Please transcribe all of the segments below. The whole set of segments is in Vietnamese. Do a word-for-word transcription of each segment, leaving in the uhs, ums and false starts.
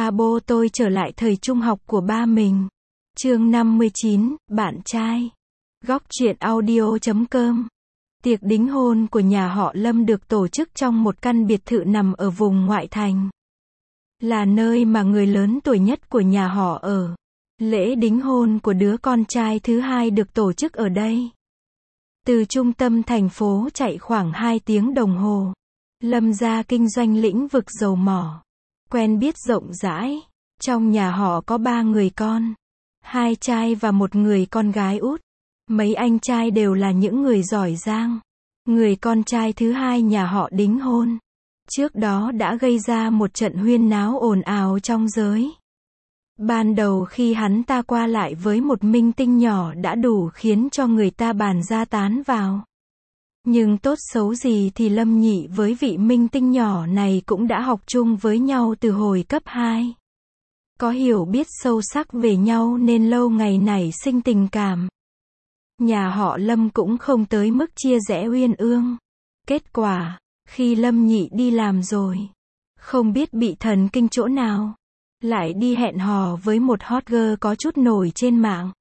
ba bô tôi trở lại thời trung học của ba mình. Chương năm mươi chín, bạn trai. Góc truyện audio chấm com. Tiệc đính hôn của nhà họ Lâm được tổ chức trong một căn biệt thự nằm ở vùng ngoại thành. Là nơi mà người lớn tuổi nhất của nhà họ ở. Lễ đính hôn của đứa con trai thứ hai được tổ chức ở đây. Từ trung tâm thành phố chạy khoảng hai tiếng đồng hồ. Lâm gia kinh doanh lĩnh vực dầu mỏ. Quen biết rộng rãi. Trong nhà họ có ba người con. Hai trai và một người con gái út. Mấy anh trai đều là những người giỏi giang. Người con trai thứ hai nhà họ đính hôn. Trước đó đã gây ra một trận huyên náo ồn ào trong giới. Ban đầu khi hắn ta qua lại với một minh tinh nhỏ đã đủ khiến cho người ta bàn ra tán vào. Nhưng tốt xấu gì thì Lâm Nhị với vị minh tinh nhỏ này cũng đã học chung với nhau từ hồi cấp hai. Có hiểu biết sâu sắc về nhau nên lâu ngày nảy sinh tình cảm. Nhà họ Lâm cũng không tới mức chia rẽ uyên ương. Kết quả, khi Lâm Nhị đi làm rồi, không biết bị thần kinh chỗ nào, lại đi hẹn hò với một hot girl có chút nổi trên mạng.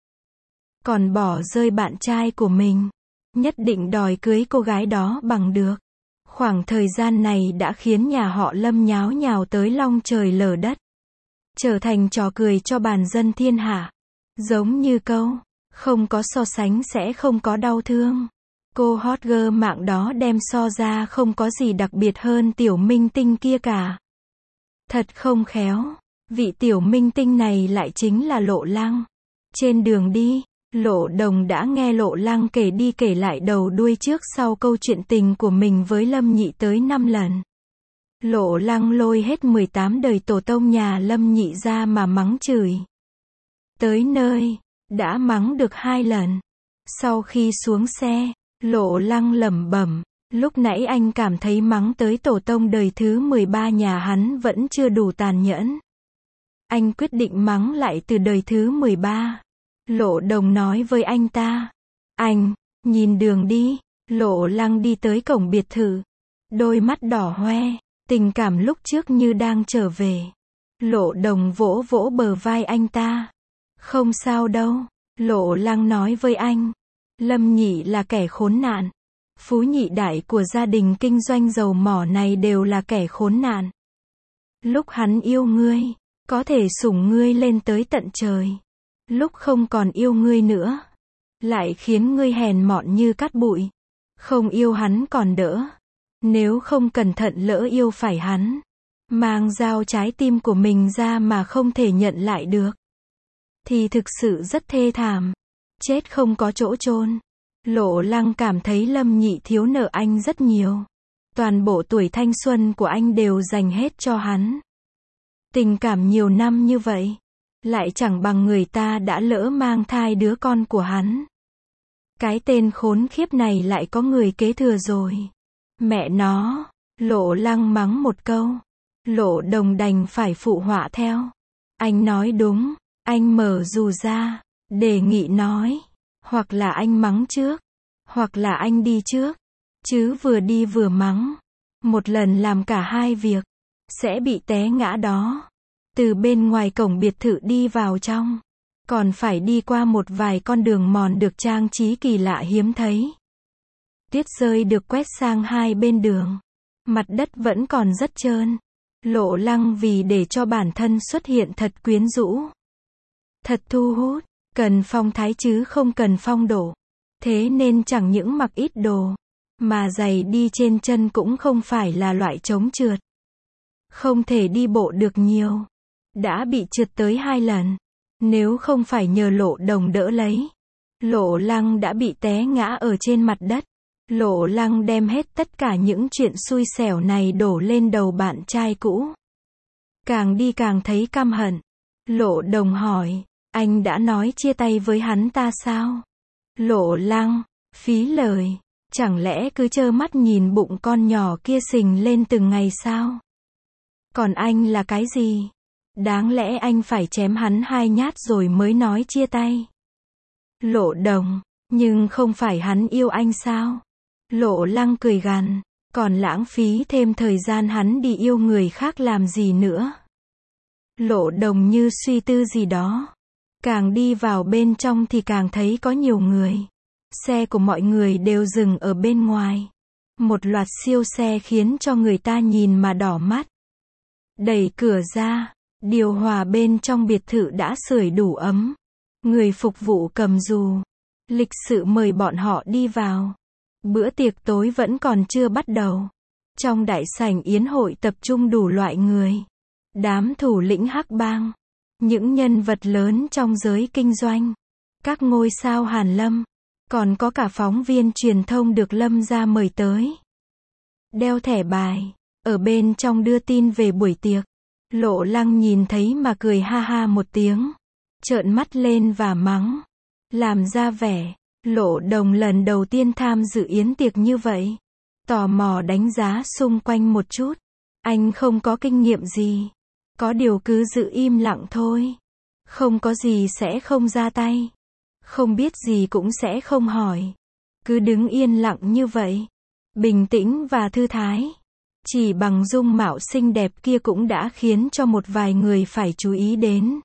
Còn bỏ rơi bạn trai của mình, nhất định đòi cưới cô gái đó bằng được. Khoảng thời gian này đã khiến nhà họ Lâm nháo nhào tới long trời lở đất. Trở thành trò cười cho bàn dân thiên hạ. Giống như câu, không có so sánh sẽ không có đau thương. Cô hot girl mạng đó đem so ra không có gì đặc biệt hơn tiểu minh tinh kia cả. Thật không khéo, vị tiểu minh tinh này lại chính là Lộ Lăng. Trên đường đi, Lộ Đồng đã nghe Lộ Lăng kể đi kể lại đầu đuôi trước sau câu chuyện tình của mình với Lâm Nhị tới năm lần. Lộ Lăng lôi hết mười tám đời tổ tông nhà Lâm Nhị ra mà mắng chửi. Tới nơi, đã mắng được hai lần. Sau khi xuống xe, Lộ Lăng lẩm bẩm, lúc nãy anh cảm thấy mắng tới tổ tông đời thứ mười ba nhà hắn vẫn chưa đủ tàn nhẫn. Anh quyết định mắng lại từ đời thứ mười ba. Lộ Đồng nói với anh ta. Anh, nhìn đường đi. Lộ Lăng đi tới cổng biệt thự. Đôi mắt đỏ hoe, tình cảm lúc trước như đang trở về. Lộ Đồng vỗ vỗ bờ vai anh ta. Không sao đâu, Lộ Lăng nói với anh. Lâm Nhị là kẻ khốn nạn. Phú nhị đại của gia đình kinh doanh dầu mỏ này đều là kẻ khốn nạn. Lúc hắn yêu ngươi, có thể sủng ngươi lên tới tận trời. Lúc không còn yêu ngươi nữa, lại khiến ngươi hèn mọn như cát bụi. Không yêu hắn còn đỡ. Nếu không cẩn thận lỡ yêu phải hắn, mang dao trái tim của mình ra mà không thể nhận lại được, thì thực sự rất thê thảm. Chết không có chỗ chôn. Lộ Lăng cảm thấy Lâm Nhị thiếu nợ anh rất nhiều. Toàn bộ tuổi thanh xuân của anh đều dành hết cho hắn. Tình cảm nhiều năm như vậy, lại chẳng bằng người ta đã lỡ mang thai đứa con của hắn. Cái tên khốn khiếp này lại có người kế thừa rồi. Mẹ nó, Lộ Lăng mắng một câu. Lộ Đồng đành phải phụ họa theo. Anh nói đúng, anh mở dù ra, đề nghị nói. Hoặc là anh mắng trước, hoặc là anh đi trước. Chứ vừa đi vừa mắng, một lần làm cả hai việc, sẽ bị té ngã đó. Từ bên ngoài cổng biệt thự đi vào trong, còn phải đi qua một vài con đường mòn được trang trí kỳ lạ hiếm thấy. Tuyết rơi được quét sang hai bên đường. Mặt đất vẫn còn rất trơn. Lộ Lăng vì để cho bản thân xuất hiện thật quyến rũ, thật thu hút, cần phong thái chứ không cần phong độ. Thế nên chẳng những mặc ít đồ, mà giày đi trên chân cũng không phải là loại chống trượt. Không thể đi bộ được nhiều. Đã bị trượt tới hai lần. Nếu không phải nhờ Lộ Đồng đỡ lấy, Lộ Lăng đã bị té ngã ở trên mặt đất. Lộ Lăng đem hết tất cả những chuyện xui xẻo này đổ lên đầu bạn trai cũ. Càng đi càng thấy căm hận. Lộ Đồng hỏi, anh đã nói chia tay với hắn ta sao? Lộ Lăng, phí lời, chẳng lẽ cứ trơ mắt nhìn bụng con nhỏ kia sình lên từng ngày sao? Còn anh là cái gì? Đáng lẽ anh phải chém hắn hai nhát rồi mới nói chia tay. Lộ Đồng, nhưng không phải hắn yêu anh sao? Lộ Lăng cười gằn, còn lãng phí thêm thời gian hắn đi yêu người khác làm gì nữa? Lộ Đồng như suy tư gì đó. Càng đi vào bên trong thì càng thấy có nhiều người. Xe của mọi người đều dừng ở bên ngoài. Một loạt siêu xe khiến cho người ta nhìn mà đỏ mắt. Đẩy cửa ra, điều hòa bên trong biệt thự đã sưởi đủ ấm. Người phục vụ cầm dù, lịch sự mời bọn họ đi vào. Bữa tiệc tối vẫn còn chưa bắt đầu. Trong đại sảnh yến hội tập trung đủ loại người. Đám thủ lĩnh hắc bang, những nhân vật lớn trong giới kinh doanh, các ngôi sao hàn lâm, còn có cả phóng viên truyền thông được Lâm gia mời tới. Đeo thẻ bài, ở bên trong đưa tin về buổi tiệc. Lộ Lăng nhìn thấy mà cười ha ha một tiếng, trợn mắt lên và mắng. Làm ra vẻ, Lộ Đồng lần đầu tiên tham dự yến tiệc như vậy. Tò mò đánh giá xung quanh một chút. Anh không có kinh nghiệm gì. Có điều cứ giữ im lặng thôi. Không có gì sẽ không ra tay. Không biết gì cũng sẽ không hỏi. Cứ đứng yên lặng như vậy. Bình tĩnh và thư thái. Chỉ bằng dung mạo xinh đẹp kia cũng đã khiến cho một vài người phải chú ý đến.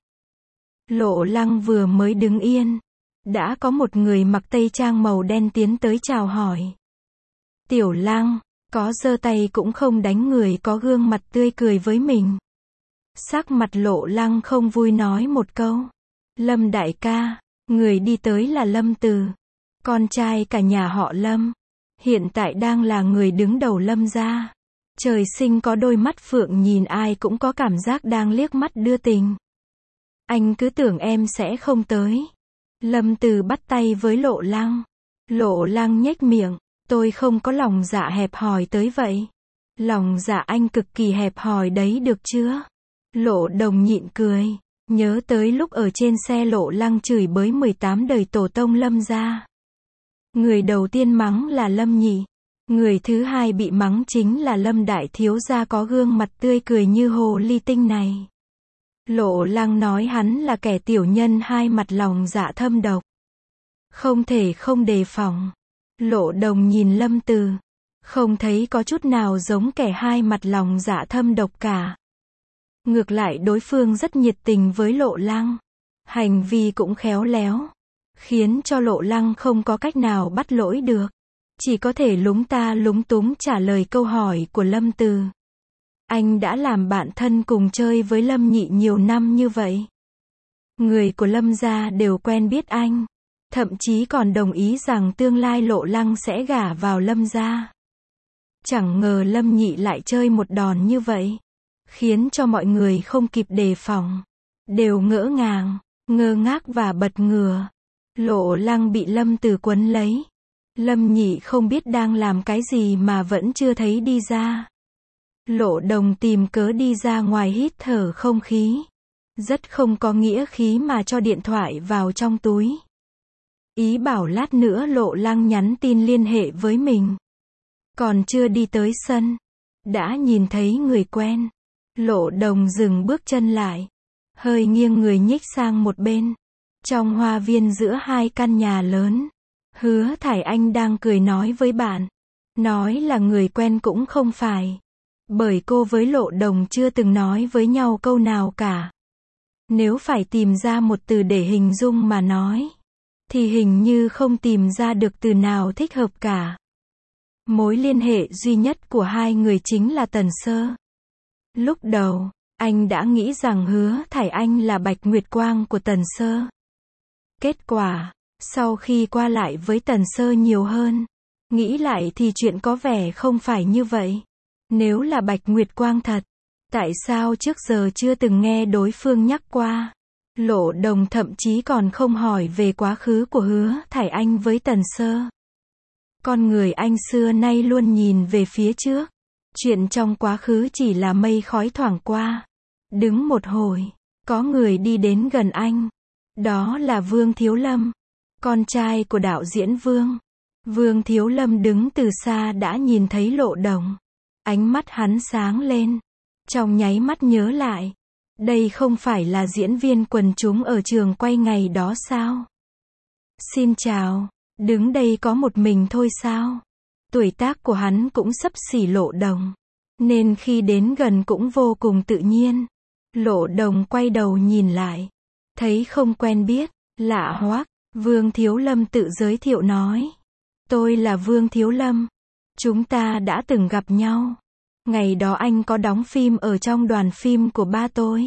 Lộ Lăng vừa mới đứng yên. Đã có một người mặc tây trang màu đen tiến tới chào hỏi. Tiểu Lăng, có giơ tay cũng không đánh người có gương mặt tươi cười với mình. Sắc mặt Lộ Lăng không vui nói một câu. Lâm đại ca, người đi tới là Lâm Từ. Con trai cả nhà họ Lâm. Hiện tại đang là người đứng đầu Lâm gia. Trời sinh có đôi mắt phượng nhìn ai cũng có cảm giác đang liếc mắt đưa tình. Anh cứ tưởng em sẽ không tới. Lâm Từ bắt tay với Lộ Lăng. Lộ Lăng nhếch miệng. Tôi không có lòng dạ hẹp hòi tới vậy. Lòng dạ anh cực kỳ hẹp hòi đấy được chưa? Lộ Đồng nhịn cười. Nhớ tới lúc ở trên xe Lộ Lăng chửi bới mười tám đời tổ tông Lâm gia. Người đầu tiên mắng là Lâm nhị. Người thứ hai bị mắng chính là Lâm đại thiếu gia có gương mặt tươi cười như hồ ly tinh này. Lộ Lăng nói hắn là kẻ tiểu nhân hai mặt lòng dạ thâm độc. Không thể không đề phòng. Lộ Đồng nhìn Lâm Từ. Không thấy có chút nào giống kẻ hai mặt lòng dạ thâm độc cả. Ngược lại đối phương rất nhiệt tình với Lộ Lăng. Hành vi cũng khéo léo. Khiến cho Lộ Lăng không có cách nào bắt lỗi được. Chỉ có thể lúng ta lúng túng trả lời câu hỏi của Lâm Từ. Anh đã làm bạn thân cùng chơi với Lâm nhị nhiều năm như vậy. Người của Lâm gia đều quen biết anh. Thậm chí còn đồng ý rằng tương lai Lộ Lăng sẽ gả vào Lâm gia. Chẳng ngờ Lâm nhị lại chơi một đòn như vậy. Khiến cho mọi người không kịp đề phòng. Đều ngỡ ngàng, ngơ ngác và bật ngửa. Lộ Lăng bị Lâm Từ quấn lấy. Lâm nhị không biết đang làm cái gì mà vẫn chưa thấy đi ra. Lộ Đồng tìm cớ đi ra ngoài hít thở không khí. Rất không có nghĩa khí mà cho điện thoại vào trong túi. Ý bảo lát nữa Lộ Lăng nhắn tin liên hệ với mình. Còn chưa đi tới sân. Đã nhìn thấy người quen. Lộ Đồng dừng bước chân lại. Hơi nghiêng người nhích sang một bên. Trong hoa viên giữa hai căn nhà lớn. Hứa Thải Anh đang cười nói với bạn. Nói là người quen cũng không phải. Bởi cô với Lộ Đồng chưa từng nói với nhau câu nào cả. Nếu phải tìm ra một từ để hình dung mà nói. Thì hình như không tìm ra được từ nào thích hợp cả. Mối liên hệ duy nhất của hai người chính là Tần Sơ. Lúc đầu, anh đã nghĩ rằng Hứa Thải Anh là Bạch Nguyệt Quang của Tần Sơ. Kết quả, sau khi qua lại với Tần Sơ nhiều hơn, nghĩ lại thì chuyện có vẻ không phải như vậy. Nếu là Bạch Nguyệt Quang thật, tại sao trước giờ chưa từng nghe đối phương nhắc qua? Lộ Đồng thậm chí còn không hỏi về quá khứ của Hứa Thải Anh với Tần Sơ. Con người anh xưa nay luôn nhìn về phía trước. Chuyện trong quá khứ chỉ là mây khói thoảng qua. Đứng một hồi, có người đi đến gần anh. Đó là Vương Thiếu Lâm, con trai của đạo diễn Vương. Vương Thiếu Lâm đứng từ xa đã nhìn thấy Lộ Đồng. Ánh mắt hắn sáng lên. Trong nháy mắt nhớ lại. Đây không phải là diễn viên quần chúng ở trường quay ngày đó sao? Xin chào, đứng đây có một mình thôi sao? Tuổi tác của hắn cũng xấp xỉ Lộ Đồng. Nên khi đến gần cũng vô cùng tự nhiên. Lộ Đồng quay đầu nhìn lại. Thấy không quen biết, lạ hoắc, Vương Thiếu Lâm tự giới thiệu nói. Tôi là Vương Thiếu Lâm. Chúng ta đã từng gặp nhau. Ngày đó anh có đóng phim ở trong đoàn phim của ba tôi.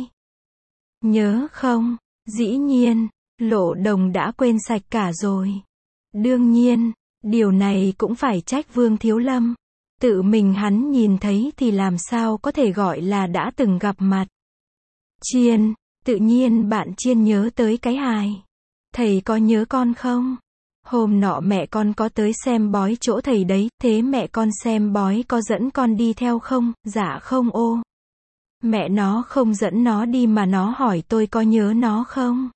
Nhớ không? Dĩ nhiên, Lộ Đồng đã quên sạch cả rồi. Đương nhiên, điều này cũng phải trách Vương Thiếu Lâm. Tự mình hắn nhìn thấy thì làm sao có thể gọi là đã từng gặp mặt. Chiên, tự nhiên bạn Chiên nhớ tới cái hài. Thầy có nhớ con không? Hôm nọ mẹ con có tới xem bói chỗ thầy đấy, thế mẹ con xem bói có dẫn con đi theo không? Dạ không ô. Mẹ nó không dẫn nó đi mà nó hỏi tôi có nhớ nó không?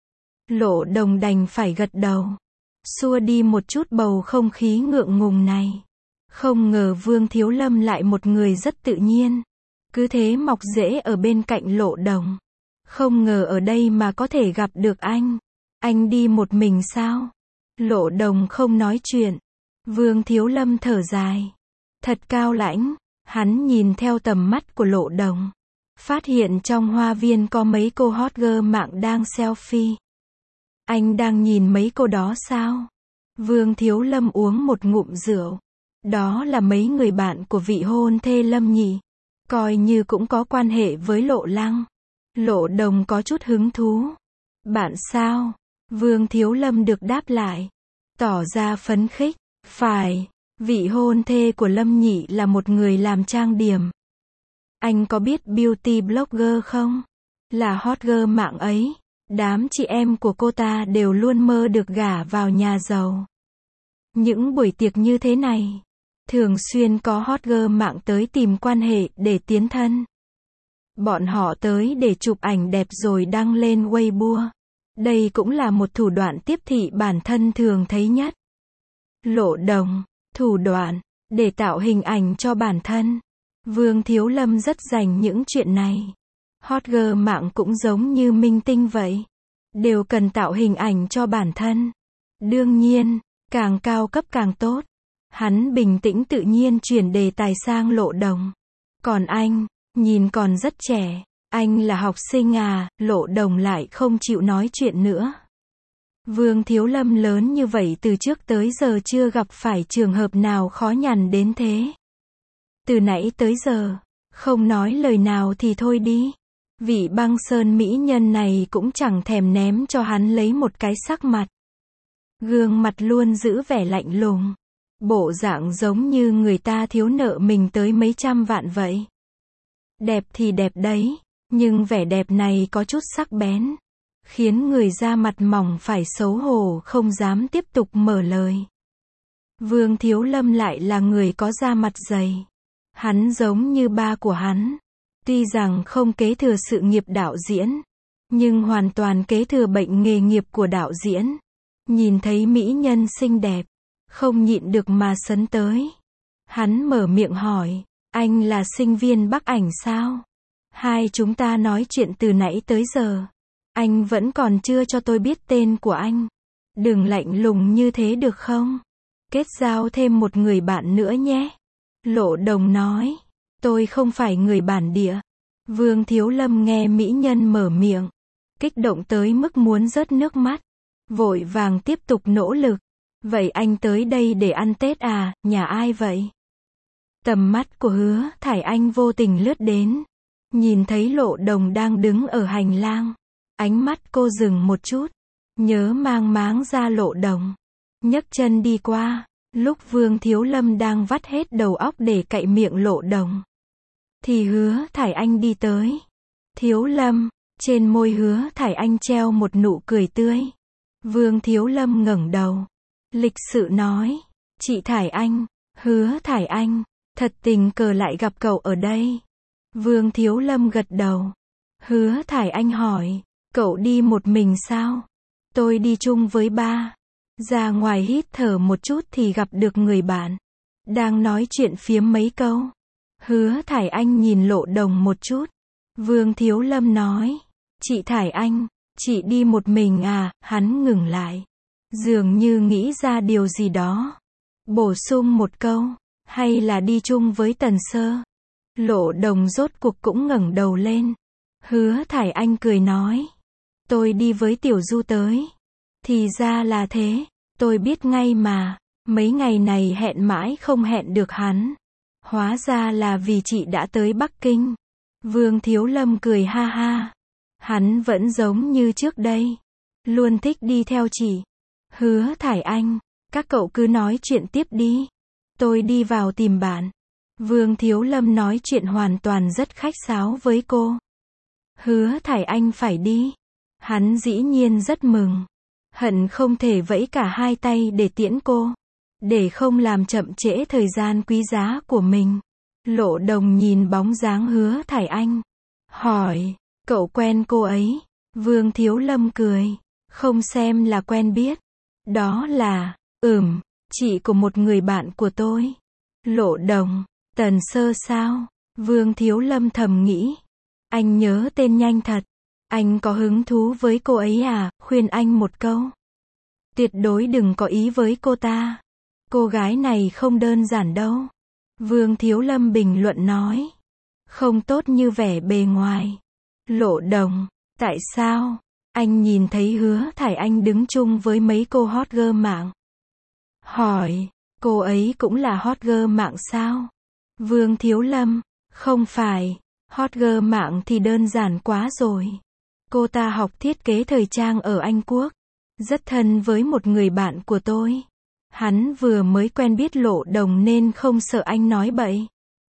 Lộ Đồng đành phải gật đầu. Xua đi một chút bầu không khí ngượng ngùng này. Không ngờ Vương Thiếu Lâm lại một người rất tự nhiên. Cứ thế mọc rễ ở bên cạnh Lộ Đồng. Không ngờ ở đây mà có thể gặp được anh. Anh đi một mình sao? Lộ Đồng không nói chuyện. Vương Thiếu Lâm thở dài. Thật cao lãnh. Hắn nhìn theo tầm mắt của Lộ Đồng. Phát hiện trong hoa viên có mấy cô hot girl mạng đang selfie. Anh đang nhìn mấy cô đó sao? Vương Thiếu Lâm uống một ngụm rượu. Đó là mấy người bạn của vị hôn thê Lâm nhỉ. Coi như cũng có quan hệ với Lộ Lăng. Lộ Đồng có chút hứng thú. Bạn sao? Vương Thiếu Lâm được đáp lại. Tỏ ra phấn khích. Phải, vị hôn thê của Lâm nhị là một người làm trang điểm. Anh có biết beauty blogger không? Là hot girl mạng ấy. Đám chị em của cô ta đều luôn mơ được gả vào nhà giàu. Những buổi tiệc như thế này, thường xuyên có hot girl mạng tới tìm quan hệ để tiến thân. Bọn họ tới để chụp ảnh đẹp rồi đăng lên Weibo. Đây cũng là một thủ đoạn tiếp thị bản thân thường thấy nhất. Lộ Đồng, thủ đoạn, để tạo hình ảnh cho bản thân. Vương Thiếu Lâm rất rành những chuyện này. Hot girl mạng cũng giống như minh tinh vậy. Đều cần tạo hình ảnh cho bản thân. Đương nhiên, càng cao cấp càng tốt. Hắn bình tĩnh tự nhiên chuyển đề tài sang Lộ Đồng. Còn anh, nhìn còn rất trẻ. Anh là học sinh à? Lộ Đồng lại không chịu nói chuyện nữa. Vương Thiếu Lâm lớn như vậy từ trước tới giờ chưa gặp phải trường hợp nào khó nhằn đến thế. Từ nãy tới giờ, không nói lời nào thì thôi đi. Vị băng sơn mỹ nhân này cũng chẳng thèm ném cho hắn lấy một cái sắc mặt. Gương mặt luôn giữ vẻ lạnh lùng. Bộ dạng giống như người ta thiếu nợ mình tới mấy trăm vạn vậy. Đẹp thì đẹp đấy, nhưng vẻ đẹp này có chút sắc bén. Khiến người da mặt mỏng phải xấu hổ không dám tiếp tục mở lời. Vương Thiếu Lâm lại là người có da mặt dày. Hắn giống như ba của hắn. Tuy rằng không kế thừa sự nghiệp đạo diễn, nhưng hoàn toàn kế thừa bệnh nghề nghiệp của đạo diễn. Nhìn thấy mỹ nhân xinh đẹp, không nhịn được mà sấn tới. Hắn mở miệng hỏi, anh là sinh viên Bắc Ảnh sao? Hai chúng ta nói chuyện từ nãy tới giờ. Anh vẫn còn chưa cho tôi biết tên của anh. Đừng lạnh lùng như thế được không? Kết giao thêm một người bạn nữa nhé. Lộ Đồng nói, tôi không phải người bản địa. Vương Thiếu Lâm nghe mỹ nhân mở miệng, kích động tới mức muốn rớt nước mắt. Vội vàng tiếp tục nỗ lực. Vậy anh tới đây để ăn Tết à, nhà ai vậy? Tầm mắt của Hứa Thải Anh vô tình lướt đến. Nhìn thấy Lộ Đồng đang đứng ở hành lang. Ánh mắt cô dừng một chút. Nhớ mang máng ra Lộ Đồng. Nhấc chân đi qua. Lúc Vương Thiếu Lâm đang vắt hết đầu óc để cạy miệng Lộ Đồng, thì Hứa Thải Anh đi tới. Thiếu Lâm, trên môi Hứa Thải Anh treo một nụ cười tươi. Vương Thiếu Lâm ngẩng đầu. Lịch sự nói, chị Thải Anh, Hứa Thải Anh, thật tình cờ lại gặp cậu ở đây. Vương Thiếu Lâm gật đầu. Hứa Thải Anh hỏi, cậu đi một mình sao? Tôi đi chung với ba. Ra ngoài hít thở một chút thì gặp được người bạn. Đang nói chuyện phiếm mấy câu. Hứa Thải Anh nhìn Lộ Đồng một chút. Vương Thiếu Lâm nói, chị Thải Anh, chị đi một mình à? Hắn ngừng lại. Dường như nghĩ ra điều gì đó. Bổ sung một câu, hay là đi chung với Tần Sơ? Lộ Đồng rốt cuộc cũng ngẩng đầu lên. Hứa Thải Anh cười nói. Tôi đi với Tiểu Du tới. Thì ra là thế, tôi biết ngay mà. Mấy ngày này hẹn mãi không hẹn được hắn. Hóa ra là vì chị đã tới Bắc Kinh. Vương Thiếu Lâm cười ha ha. Hắn vẫn giống như trước đây. Luôn thích đi theo chị. Hứa Thải Anh, các cậu cứ nói chuyện tiếp đi. Tôi đi vào tìm bạn. Vương Thiếu Lâm nói chuyện hoàn toàn rất khách sáo với cô. Hứa Thải Anh phải đi. Hắn dĩ nhiên rất mừng. Hận không thể vẫy cả hai tay để tiễn cô. Để không làm chậm trễ thời gian quý giá của mình. Lộ Đồng nhìn bóng dáng Hứa Thải Anh. Hỏi, cậu quen cô ấy? Vương Thiếu Lâm cười. Không xem là quen biết. Đó là, ừm, chị của một người bạn của tôi. Lộ Đồng, Tần Sơ sao? Vương Thiếu Lâm thầm nghĩ. Anh nhớ tên nhanh thật. Anh có hứng thú với cô ấy à? Khuyên anh một câu. Tuyệt đối đừng có ý với cô ta. Cô gái này không đơn giản đâu. Vương Thiếu Lâm bình luận nói. Không tốt như vẻ bề ngoài. Lộ Đồng, tại sao? Anh nhìn thấy Hứa Thải Anh đứng chung với mấy cô hot girl mạng. Hỏi, cô ấy cũng là hot girl mạng sao? Vương Thiếu Lâm, không phải. Hot girl mạng thì đơn giản quá rồi. Cô ta học thiết kế thời trang ở Anh Quốc. Rất thân với một người bạn của tôi. Hắn vừa mới quen biết Lộ Đồng nên không sợ anh nói bậy.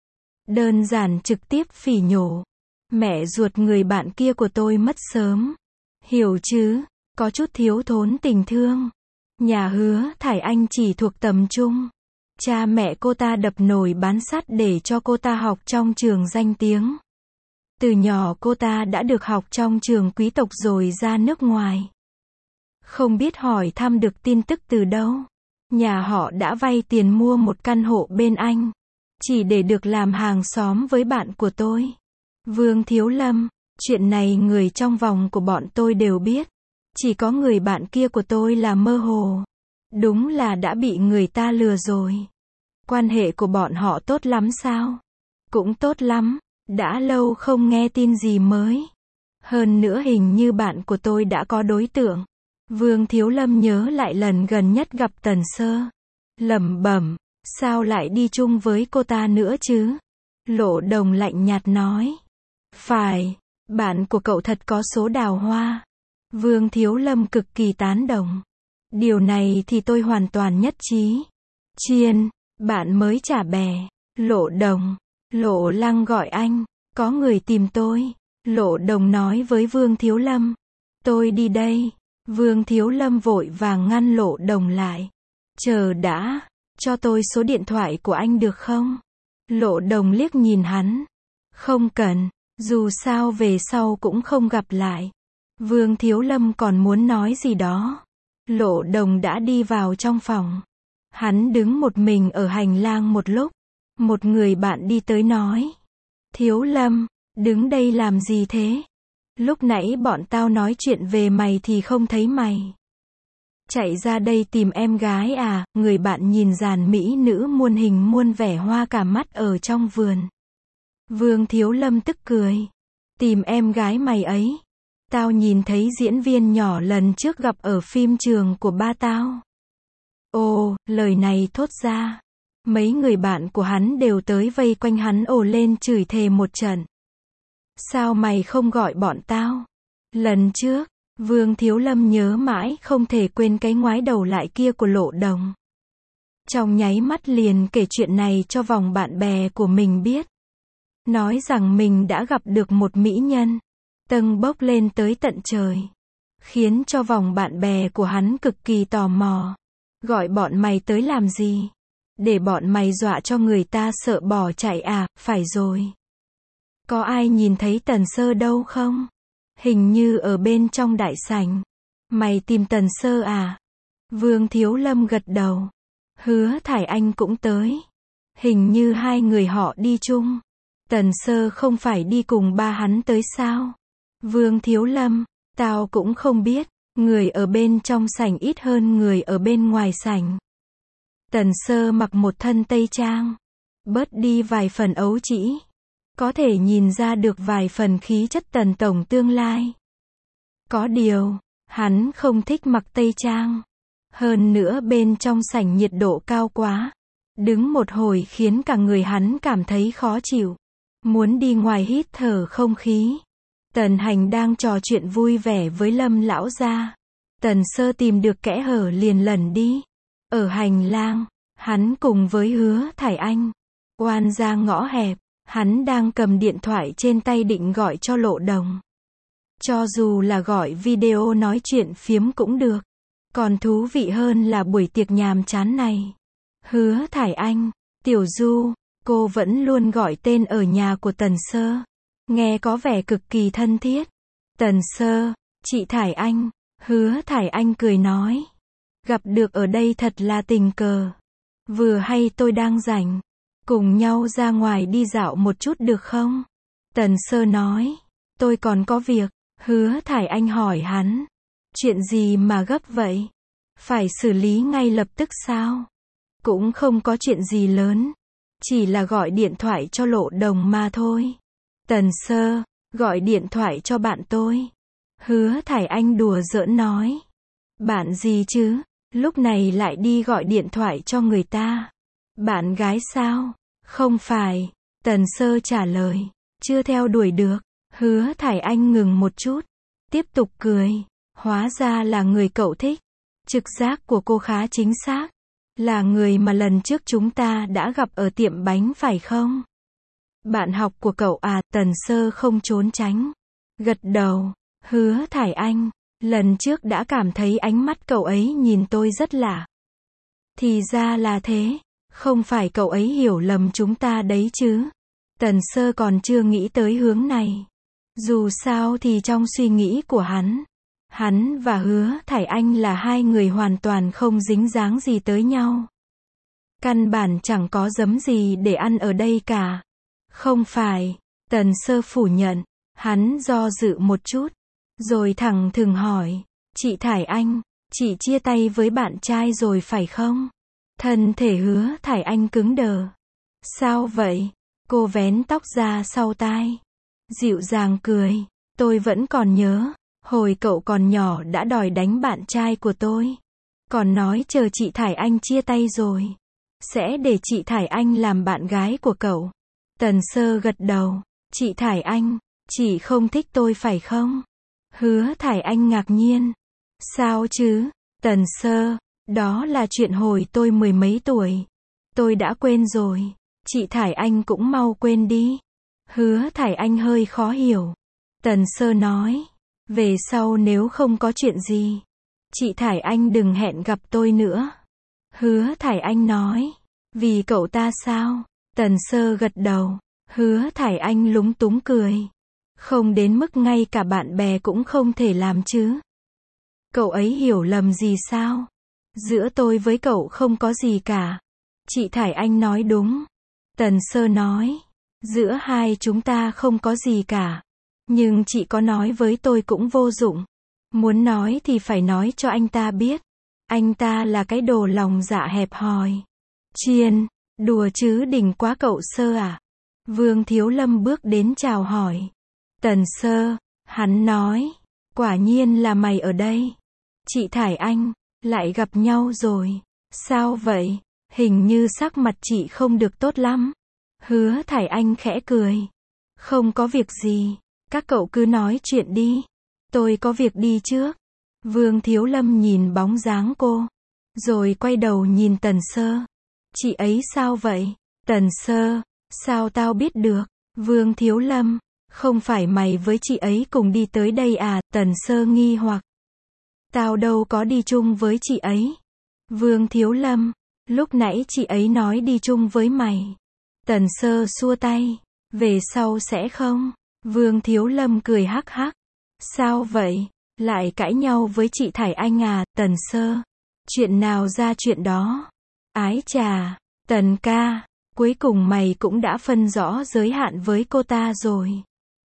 Đơn giản trực tiếp phỉ nhổ. Mẹ ruột người bạn kia của tôi mất sớm. Hiểu chứ, có chút thiếu thốn tình thương. Nhà Hứa Thải Anh chỉ thuộc tầm trung. Cha mẹ cô ta đập nồi bán sắt để cho cô ta học trong trường danh tiếng. Từ nhỏ cô ta đã được học trong trường quý tộc rồi ra nước ngoài. Không biết hỏi thăm được tin tức từ đâu. Nhà họ đã vay tiền mua một căn hộ bên Anh. Chỉ để được làm hàng xóm với bạn của tôi. Vương Thiếu Lâm, chuyện này người trong vòng của bọn tôi đều biết. Chỉ có người bạn kia của tôi là mơ hồ. Đúng là đã bị người ta lừa rồi. Quan hệ của bọn họ tốt lắm sao? Cũng tốt lắm. Đã lâu không nghe tin gì mới. Hơn nữa hình như bạn của tôi đã có đối tượng. Vương Thiếu Lâm nhớ lại lần gần nhất gặp Tần Sơ. Lẩm bẩm, sao lại đi chung với cô ta nữa chứ? Lộ Đồng lạnh nhạt nói. Phải, bạn của cậu thật có số đào hoa. Vương Thiếu Lâm cực kỳ tán đồng. Điều này thì tôi hoàn toàn nhất trí. Chiên, bạn mới trả bè. Lộ Đồng, Lộ Lăng gọi anh. Có người tìm tôi. Lộ Đồng nói với Vương Thiếu Lâm. Tôi đi đây. Vương Thiếu Lâm vội vàng ngăn Lộ Đồng lại. Chờ đã, cho tôi số điện thoại của anh được không? Lộ Đồng liếc nhìn hắn. Không cần, dù sao về sau cũng không gặp lại. Vương Thiếu Lâm còn muốn nói gì đó. Lộ Đồng đã đi vào trong phòng. Hắn đứng một mình ở hành lang một lúc. Một người bạn đi tới nói. Thiếu Lâm, đứng đây làm gì thế? Lúc nãy bọn tao nói chuyện về mày thì không thấy mày. Chạy ra đây tìm em gái à? Người bạn nhìn dàn mỹ nữ muôn hình muôn vẻ hoa cả mắt ở trong vườn. Vương Thiếu Lâm tức cười. Tìm em gái mày ấy. Tao nhìn thấy diễn viên nhỏ lần trước gặp ở phim trường của ba tao. Ồ, lời này thốt ra. Mấy người bạn của hắn đều tới vây quanh hắn ồ lên chửi thề một trận. Sao mày không gọi bọn tao? Lần trước, Vương Thiếu Lâm nhớ mãi không thể quên cái ngoái đầu lại kia của Lộ Đồng. Trong nháy mắt liền kể chuyện này cho vòng bạn bè của mình biết. Nói rằng mình đã gặp được một mỹ nhân. Tâng bốc lên tới tận trời. Khiến cho vòng bạn bè của hắn cực kỳ tò mò. Gọi bọn mày tới làm gì? Để bọn mày dọa cho người ta sợ bỏ chạy à? Phải rồi. Có ai nhìn thấy Tần Sơ đâu không? Hình như ở bên trong đại sảnh. Mày tìm Tần Sơ à? Vương Thiếu Lâm gật đầu. Hứa Thải Anh cũng tới. Hình như hai người họ đi chung. Tần Sơ không phải đi cùng ba hắn tới sao? Vương Thiếu Lâm, tao cũng không biết. Người ở bên trong sảnh ít hơn người ở bên ngoài sảnh. Tần Sơ mặc một thân tây trang. Bớt đi vài phần ấu trĩ. có thể nhìn ra được vài phần khí chất Tần tổng tương lai. Có điều, hắn không thích mặc tây trang. Hơn nữa bên trong sảnh nhiệt độ cao quá. Đứng một hồi khiến cả người hắn cảm thấy khó chịu. Muốn đi ngoài hít thở không khí. Tần Hành đang trò chuyện vui vẻ với Lâm lão gia. Tần Sơ tìm được kẽ hở liền lẩn đi. Ở hành lang, hắn cùng với Hứa Thải Anh. Oan ra ngõ hẹp, hắn đang cầm điện thoại trên tay định gọi cho Lộ Đồng. Cho dù là gọi video nói chuyện phiếm cũng được. Còn thú vị hơn là buổi tiệc nhàm chán này. Hứa Thải Anh, Tiểu Du, cô vẫn luôn gọi tên ở nhà của Tần Sơ. Nghe có vẻ cực kỳ thân thiết. Tần Sơ, chị Thải Anh, Hứa Thải Anh cười nói. Gặp được ở đây thật là tình cờ. Vừa hay tôi đang rảnh. Cùng nhau ra ngoài đi dạo một chút được không? Tần Sơ nói. Tôi còn có việc. Hứa Thải Anh hỏi hắn. Chuyện gì mà gấp vậy? Phải xử lý ngay lập tức sao? Cũng không có chuyện gì lớn. Chỉ là gọi điện thoại cho Lộ Đồng mà thôi. Tần Sơ, gọi điện thoại cho bạn tôi. Hứa Thải Anh đùa giỡn nói. Bạn gì chứ? Lúc này lại đi gọi điện thoại cho người ta. Bạn gái sao? Không phải. Tần Sơ trả lời. Chưa theo đuổi được. Hứa Thải Anh ngừng một chút. Tiếp tục cười. Hóa ra là người cậu thích. Trực giác của cô khá chính xác. Là người mà lần trước chúng ta đã gặp ở tiệm bánh phải không? Bạn học của cậu à? Tần Sơ không trốn tránh. Gật đầu. Hứa Thải Anh. Lần trước đã cảm thấy ánh mắt cậu ấy nhìn tôi rất lạ. Thì ra là thế. Không phải cậu ấy hiểu lầm chúng ta đấy chứ. Tần Sơ còn chưa nghĩ tới hướng này. Dù sao thì trong suy nghĩ của hắn, hắn và Hứa Thải Anh là hai người hoàn toàn không dính dáng gì tới nhau. Căn bản chẳng có giấm gì để ăn ở đây cả. Không phải. Tần Sơ phủ nhận. Hắn do dự một chút. Rồi thẳng thừng hỏi. Chị Thải Anh, chị chia tay với bạn trai rồi phải không? Thân thể Hứa Thải Anh cứng đờ. Sao vậy? Cô vén tóc ra sau tai. Dịu dàng cười. Tôi vẫn còn nhớ. Hồi cậu còn nhỏ đã đòi đánh bạn trai của tôi. Còn nói chờ chị Thải Anh chia tay rồi. Sẽ để chị Thải Anh làm bạn gái của cậu. Tần Sơ gật đầu. Chị Thải Anh, chị không thích tôi phải không? Hứa Thải Anh ngạc nhiên. Sao chứ? Tần Sơ, đó là chuyện hồi tôi mười mấy tuổi. Tôi đã quên rồi. Chị Thải Anh cũng mau quên đi. Hứa Thải Anh hơi khó hiểu. Tần Sơ nói. Về sau nếu không có chuyện gì, chị Thải Anh đừng hẹn gặp tôi nữa. Hứa Thải Anh nói. Vì cậu ta sao? Tần Sơ gật đầu. Hứa Thải Anh lúng túng cười. Không đến mức ngay cả bạn bè cũng không thể làm chứ. Cậu ấy hiểu lầm gì sao? Giữa tôi với cậu không có gì cả. Chị Thải Anh nói đúng. Tần Sơ nói. Giữa hai chúng ta không có gì cả. Nhưng chị có nói với tôi cũng vô dụng. Muốn nói thì phải nói cho anh ta biết. Anh ta là cái đồ lòng dạ hẹp hòi. Chiên, đùa chứ đỉnh quá cậu Sơ à? Vương Thiếu Lâm bước đến chào hỏi. Tần Sơ, hắn nói. Quả nhiên là mày ở đây. Chị Thải Anh, lại gặp nhau rồi. Sao vậy? Hình như sắc mặt chị không được tốt lắm. Hứa Thải Anh khẽ cười. Không có việc gì. Các cậu cứ nói chuyện đi. Tôi có việc đi trước. Vương Thiếu Lâm nhìn bóng dáng cô. Rồi quay đầu nhìn Tần Sơ. Chị ấy sao vậy? Tần Sơ. Sao tao biết được? Vương Thiếu Lâm. Không phải mày với chị ấy cùng đi tới đây à? Tần Sơ nghi hoặc. Tao đâu có đi chung với chị ấy. Vương Thiếu Lâm. Lúc nãy chị ấy nói đi chung với mày. Tần Sơ xua tay. Về sau sẽ không? Vương Thiếu Lâm cười hắc hắc. Sao vậy? Lại cãi nhau với chị Thải Anh à? Tần Sơ. Chuyện nào ra chuyện đó? Ái chà. Tần ca. Cuối cùng mày cũng đã phân rõ giới hạn với cô ta rồi.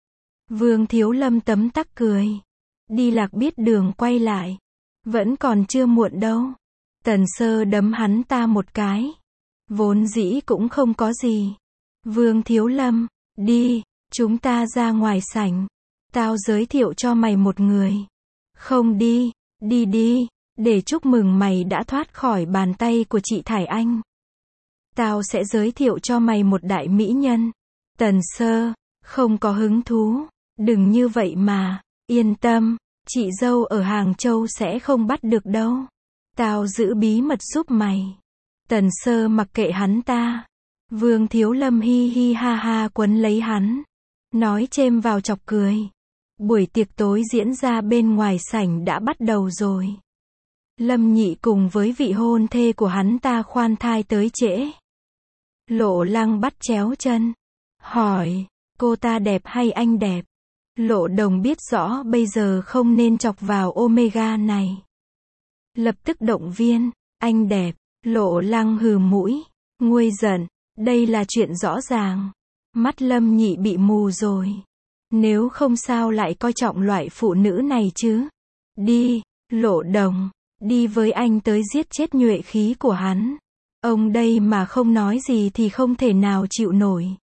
Vương Thiếu Lâm tấm tắc cười. Đi lạc biết đường quay lại. Vẫn còn chưa muộn đâu. Tần Sơ đấm hắn ta một cái. Vốn dĩ cũng không có gì. Vương Thiếu Lâm. Đi, chúng ta ra ngoài sảnh. Tao giới thiệu cho mày một người. Không đi, đi đi, để chúc mừng mày đã thoát khỏi bàn tay của chị Thải Anh. Tao sẽ giới thiệu cho mày một đại mỹ nhân. Tần Sơ, không có hứng thú. Đừng như vậy mà, yên tâm, chị dâu ở Hàng Châu sẽ không bắt được đâu. Tao giữ bí mật giúp mày. Tần Sơ mặc kệ hắn ta. Vương Thiếu Lâm hi hi ha ha quấn lấy hắn. Nói chêm vào chọc cười. Buổi tiệc tối diễn ra bên ngoài sảnh đã bắt đầu rồi. Lâm Nhị cùng với vị hôn thê của hắn ta khoan thai tới trễ. Lộ Lăng bắt chéo chân. Hỏi, cô ta đẹp hay anh đẹp? Lộ Đồng biết rõ bây giờ không nên chọc vào Omega này. Lập tức động viên, anh đẹp. Lộ Lăng hừ mũi, nguôi giận, đây là chuyện rõ ràng. Mắt Lâm Nhị bị mù rồi. Nếu không sao lại coi trọng loại phụ nữ này chứ. Đi, Lộ Đồng, đi với anh tới giết chết nhuệ khí của hắn. Ông đây mà không nói gì thì không thể nào chịu nổi.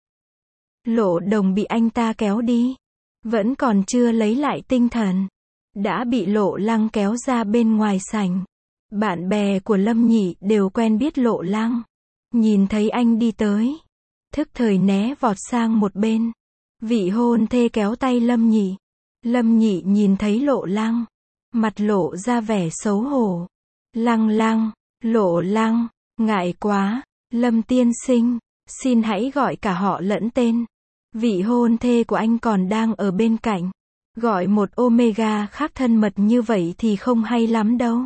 Lộ Đồng bị anh ta kéo đi. Vẫn còn chưa lấy lại tinh thần. Đã bị Lộ Lăng kéo ra bên ngoài sảnh. Bạn bè của Lâm Nhị đều quen biết Lộ Lăng. Nhìn thấy anh đi tới. Thức thời né vọt sang một bên. Vị hôn thê kéo tay Lâm Nhị. Lâm Nhị nhìn thấy Lộ Lăng. Mặt lộ ra vẻ xấu hổ. Lăng Lăng, Lộ Lăng, ngại quá. Lâm tiên sinh, xin hãy gọi cả họ lẫn tên. Vị hôn thê của anh còn đang ở bên cạnh. Gọi một Omega khác thân mật như vậy thì không hay lắm đâu.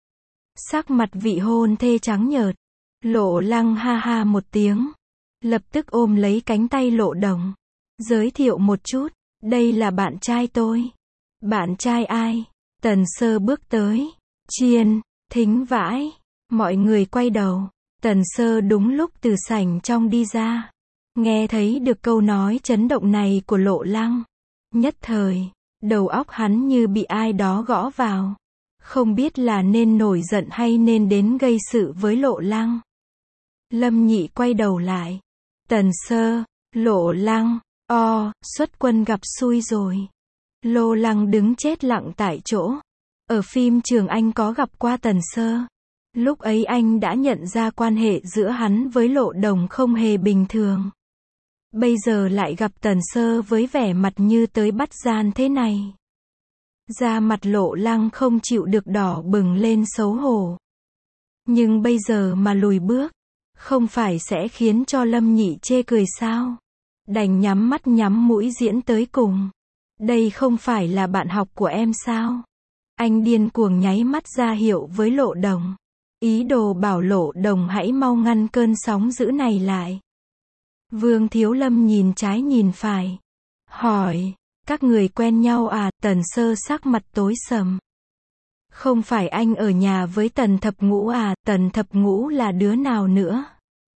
Sắc mặt vị hôn thê trắng nhợt. Lộ Lăng ha ha một tiếng. Lập tức ôm lấy cánh tay Lộ Đồng. Giới thiệu một chút, đây là bạn trai tôi. Bạn trai ai? Tần Sơ bước tới. Chiên, thính vãi. Mọi người quay đầu. Tần Sơ đúng lúc từ sảnh trong đi ra. Nghe thấy được câu nói chấn động này của Lộ Lăng. Nhất thời, đầu óc hắn như bị ai đó gõ vào. Không biết là nên nổi giận hay nên đến gây sự với Lộ Lăng. Lâm Nhị quay đầu lại. Tần Sơ, Lộ Lăng, o, xuất quân gặp xui rồi. Lộ Lăng đứng chết lặng tại chỗ. Ở phim trường anh có gặp qua Tần Sơ. Lúc ấy anh đã nhận ra quan hệ giữa hắn với Lộ Đồng không hề bình thường. Bây giờ lại gặp Tần Sơ với vẻ mặt như tới bắt gian thế này. Da mặt Lộ Lăng không chịu được đỏ bừng lên xấu hổ. Nhưng bây giờ mà lùi bước, không phải sẽ khiến cho Lâm Nhị chê cười sao? Đành nhắm mắt nhắm mũi diễn tới cùng. Đây không phải là bạn học của em sao? Anh điên cuồng nháy mắt ra hiệu với Lộ Đồng. Ý đồ bảo Lộ Đồng hãy mau ngăn cơn sóng dữ này lại. Vương Thiếu Lâm nhìn trái nhìn phải. Hỏi, các người quen nhau à? Tần Sơ sắc mặt tối sầm. Không phải anh ở nhà với Tần Thập Ngũ à? Tần Thập Ngũ là đứa nào nữa?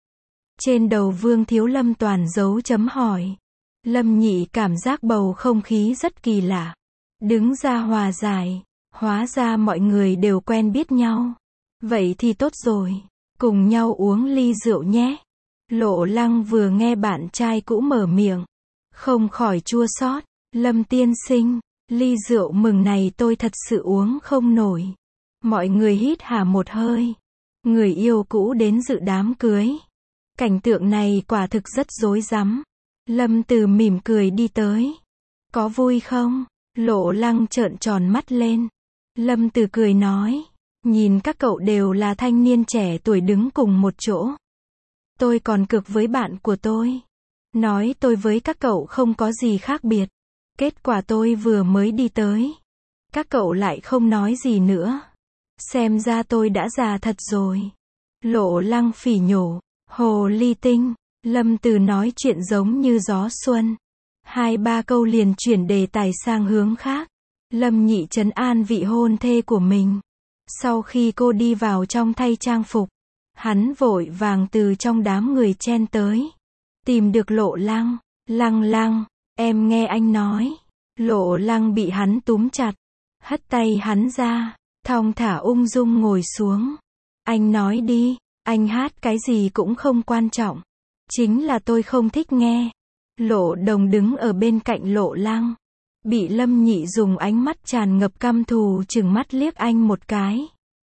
Trên đầu Vương Thiếu Lâm toàn dấu chấm hỏi. Lâm Nhị cảm giác bầu không khí rất kỳ lạ. Đứng ra hòa giải. Hóa ra mọi người đều quen biết nhau. Vậy thì tốt rồi. Cùng nhau uống ly rượu nhé. Lộ Lăng vừa nghe bạn trai cũ mở miệng. Không khỏi chua xót. Lâm tiên sinh, ly rượu mừng này tôi thật sự uống không nổi. Mọi người hít hà một hơi. Người yêu cũ đến dự đám cưới. Cảnh tượng này quả thực rất rối rắm. Lâm Từ mỉm cười đi tới. Có vui không? Lộ Lăng trợn tròn mắt lên. Lâm Từ cười nói. Nhìn các cậu đều là thanh niên trẻ tuổi đứng cùng một chỗ. Tôi còn cược với bạn của tôi. Nói tôi với các cậu không có gì khác biệt. Kết quả tôi vừa mới đi tới. Các cậu lại không nói gì nữa. Xem ra tôi đã già thật rồi. Lộ Lăng phỉ nhổ. Hồ ly tinh. Lâm Từ nói chuyện giống như gió xuân. Hai ba câu liền chuyển đề tài sang hướng khác. Lâm Nhị trấn an vị hôn thê của mình. Sau khi cô đi vào trong thay trang phục, hắn vội vàng từ trong đám người chen tới. Tìm được Lộ Lăng. Lăng Lăng, em nghe anh nói. Lộ Lăng bị hắn túm chặt. Hất tay hắn ra. Thong thả ung dung ngồi xuống. Anh nói đi. Anh hát cái gì cũng không quan trọng. Chính là tôi không thích nghe. Lộ Đồng đứng ở bên cạnh Lộ Lăng. Bị Lâm Nhị dùng ánh mắt tràn ngập căm thù chừng mắt liếc anh một cái.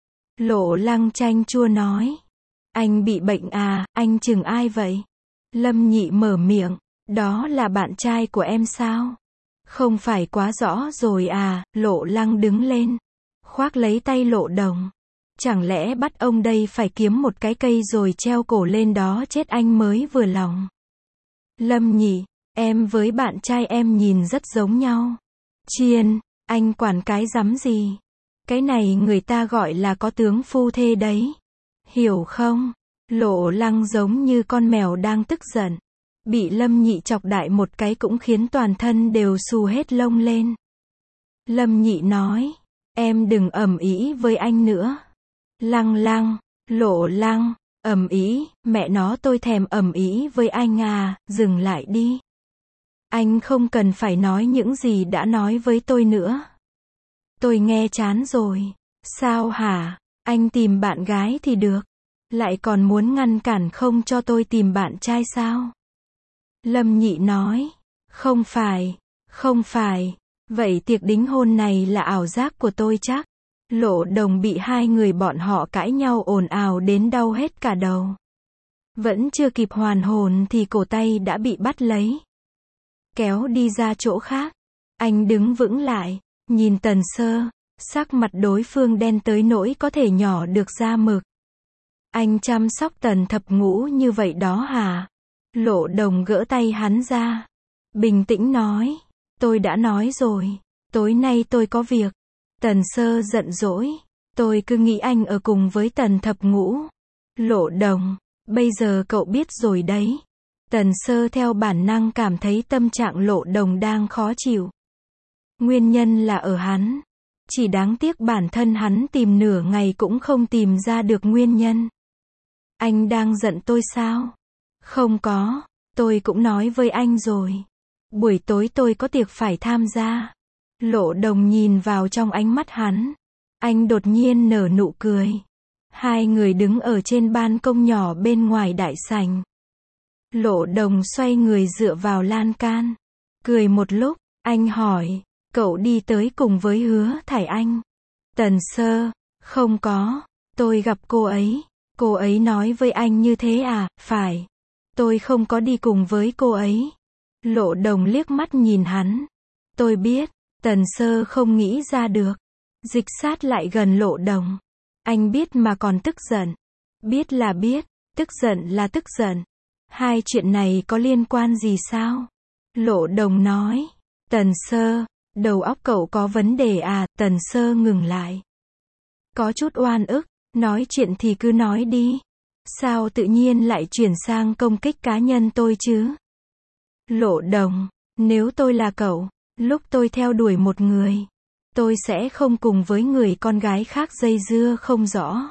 Lộ Lăng chanh chua nói. Anh bị bệnh à, anh chừng ai vậy? Lâm Nhị mở miệng. Đó là bạn trai của em sao? Không phải quá rõ rồi à? Lộ Lăng đứng lên, khoác lấy tay Lộ Đồng. Chẳng lẽ bắt ông đây phải kiếm một cái cây rồi treo cổ lên đó chết anh mới vừa lòng? Lâm Nhị, em với bạn trai em nhìn rất giống nhau. Chiên, anh quản cái rắm gì? Cái này người ta gọi là có tướng phu thê đấy. Hiểu không? Lộ Lăng giống như con mèo đang tức giận. Bị Lâm Nhị chọc đại một cái cũng khiến toàn thân đều xù hết lông lên. Lâm Nhị nói, em đừng ầm ĩ với anh nữa. Lăng Lăng, Lộ Lăng, ầm ĩ, mẹ nó tôi thèm ầm ĩ với anh à, dừng lại đi. Anh không cần phải nói những gì đã nói với tôi nữa. Tôi nghe chán rồi. Sao hả? Anh tìm bạn gái thì được. Lại còn muốn ngăn cản không cho tôi tìm bạn trai sao? Lâm Nhị nói, không phải, không phải, vậy tiệc đính hôn này là ảo giác của tôi chắc. Lộ Đồng bị hai người bọn họ cãi nhau ồn ào đến đau hết cả đầu. Vẫn chưa kịp hoàn hồn thì cổ tay đã bị bắt lấy. Kéo đi ra chỗ khác. Anh đứng vững lại, nhìn Tần Sơ, sắc mặt đối phương đen tới nỗi có thể nhỏ được da mực. Anh chăm sóc Tần Thập Ngũ như vậy đó hả? Lộ Đồng gỡ tay hắn ra. Bình tĩnh nói, tôi đã nói rồi, tối nay tôi có việc. Tần Sơ giận dỗi, tôi cứ nghĩ anh ở cùng với Tần Thập Ngũ. Lộ Đồng, bây giờ cậu biết rồi đấy. Tần Sơ theo bản năng cảm thấy tâm trạng Lộ Đồng đang khó chịu. Nguyên nhân là ở hắn. Chỉ đáng tiếc bản thân hắn tìm nửa ngày cũng không tìm ra được nguyên nhân. Anh đang giận tôi sao? Không có, tôi cũng nói với anh rồi. Buổi tối tôi có tiệc phải tham gia. Lộ Đồng nhìn vào trong ánh mắt hắn. Anh đột nhiên nở nụ cười. Hai người đứng ở trên ban công nhỏ bên ngoài đại sảnh. Lộ Đồng xoay người dựa vào lan can. Cười một lúc, anh hỏi, cậu đi tới cùng với Hứa Thải Anh? Tần Sơ, không có, tôi gặp cô ấy. Cô ấy nói với anh như thế à? Phải. Tôi không có đi cùng với cô ấy. Lộ Đồng liếc mắt nhìn hắn. Tôi biết. Tần Sơ không nghĩ ra được. Dịch sát lại gần Lộ Đồng. Anh biết mà còn tức giận. Biết là biết, tức giận là tức giận. Hai chuyện này có liên quan gì sao? Lộ Đồng nói. Tần Sơ, đầu óc cậu có vấn đề à? Tần Sơ ngừng lại. Có chút oan ức, nói chuyện thì cứ nói đi. Sao tự nhiên lại chuyển sang công kích cá nhân tôi chứ? Lộ Đồng, nếu tôi là cậu, lúc tôi theo đuổi một người, tôi sẽ không cùng với người con gái khác dây dưa không rõ.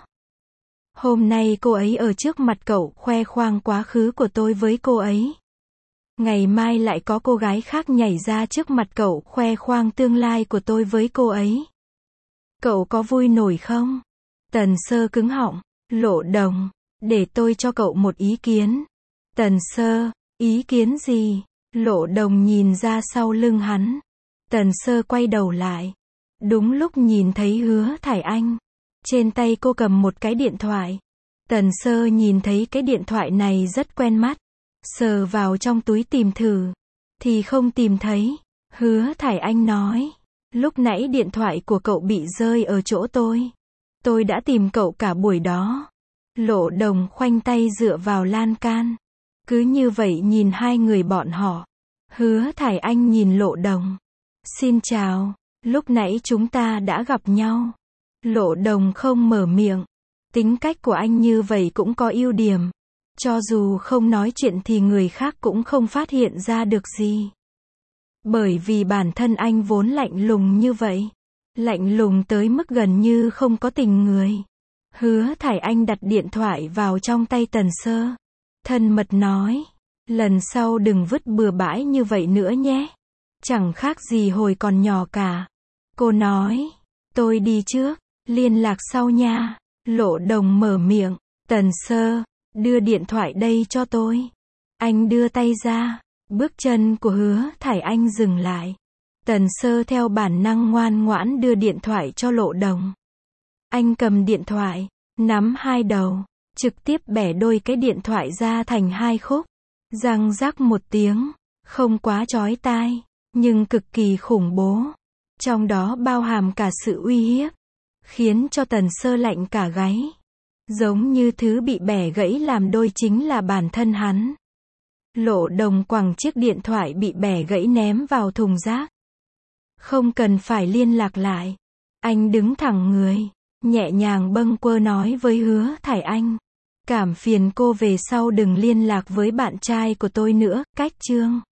Hôm nay cô ấy ở trước mặt cậu khoe khoang quá khứ của tôi với cô ấy. Ngày mai lại có cô gái khác nhảy ra trước mặt cậu khoe khoang tương lai của tôi với cô ấy. Cậu có vui nổi không? Tần Sơ cứng họng. Lộ Đồng, để tôi cho cậu một ý kiến. Tần Sơ, ý kiến gì? Lộ Đồng nhìn ra sau lưng hắn. Tần Sơ quay đầu lại. Đúng lúc nhìn thấy Hứa Thải Anh. Trên tay cô cầm một cái điện thoại. Tần Sơ nhìn thấy cái điện thoại này rất quen mắt. Sờ vào trong túi tìm thử. Thì không tìm thấy. Hứa Thải Anh nói. Lúc nãy điện thoại của cậu bị rơi ở chỗ tôi. Tôi đã tìm cậu cả buổi đó. Lộ Đồng khoanh tay dựa vào lan can. Cứ như vậy nhìn hai người bọn họ. Hứa Thải Anh nhìn Lộ Đồng. Xin chào, lúc nãy chúng ta đã gặp nhau. Lộ Đồng không mở miệng. Tính cách của anh như vậy cũng có ưu điểm. Cho dù không nói chuyện thì người khác cũng không phát hiện ra được gì. Bởi vì bản thân anh vốn lạnh lùng như vậy. Lạnh lùng tới mức gần như không có tình người. Hứa Thải Anh đặt điện thoại vào trong tay Tần Sơ. Thân mật nói. Lần sau đừng vứt bừa bãi như vậy nữa nhé. Chẳng khác gì hồi còn nhỏ cả. Cô nói. Tôi đi trước. Liên lạc sau nha. Lộ Đồng mở miệng. Tần Sơ, đưa điện thoại đây cho tôi. Anh đưa tay ra. Bước chân của Hứa Thải Anh dừng lại. Tần Sơ theo bản năng ngoan ngoãn đưa điện thoại cho Lộ Đồng. Anh cầm điện thoại, nắm hai đầu, trực tiếp bẻ đôi cái điện thoại ra thành hai khúc. Răng rắc một tiếng, không quá chói tai, nhưng cực kỳ khủng bố. Trong đó bao hàm cả sự uy hiếp, khiến cho Tần Sơ lạnh cả gáy. Giống như thứ bị bẻ gãy làm đôi chính là bản thân hắn. Lộ Đồng quẳng chiếc điện thoại bị bẻ gãy ném vào thùng rác. Không cần phải liên lạc lại. Anh đứng thẳng người, nhẹ nhàng bâng quơ nói với Hứa Thải Anh. Cảm phiền cô về sau đừng liên lạc với bạn trai của tôi nữa, cách chương.